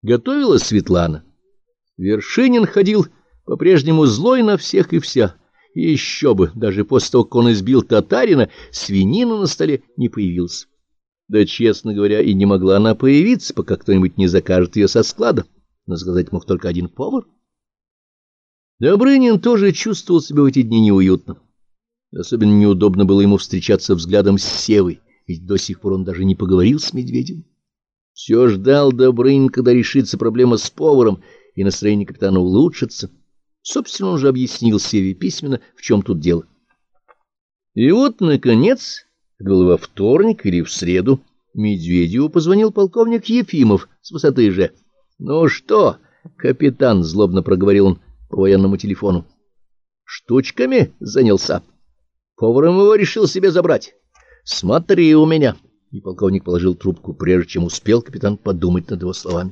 Готовила Светлана. Вершинин ходил по-прежнему злой на всех и вся. И еще бы, даже после того, как он избил татарина, свинина на столе не появилась. Да, честно говоря, и не могла она появиться, пока кто-нибудь не закажет ее со склада. Но сказать мог только один повар. Добрынин тоже чувствовал себя в эти дни неуютно. Особенно неудобно было ему встречаться взглядом с Севой, ведь до сих пор он даже не поговорил с Медведем. Все ждал Добрынин, когда решится проблема с поваром, и настроение капитана улучшится. Собственно, он же объяснил Севе письменно, в чем тут дело. И вот, наконец, это было во вторник или в среду, Медведеву позвонил полковник Ефимов с высоты Ж. — Ну что, капитан, — злобно проговорил он по военному телефону, — штучками занялся? Поваром его решил себе забрать. Смотри у меня. И полковник положил трубку, прежде чем успел капитан подумать над его словами.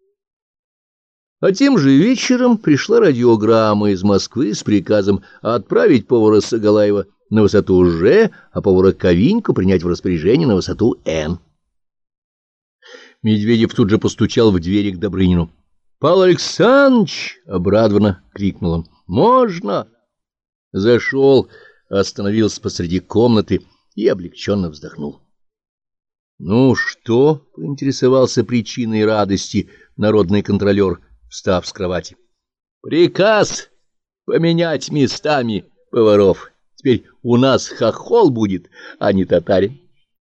А тем же вечером пришла радиограмма из Москвы с приказом отправить повара Сагалаева на высоту Ж, а повара Ковиньку принять в распоряжение на высоту Н. Медведев тут же постучал в двери к Добрынину. — Павел Александрович! — обрадованно крикнул он. — Можно? Зашел, остановился посреди комнаты и облегченно вздохнул. — Ну что? — поинтересовался причиной радости народный контролер, встав с кровати. — Приказ поменять местами поваров. Теперь у нас хохол будет, а не татарин.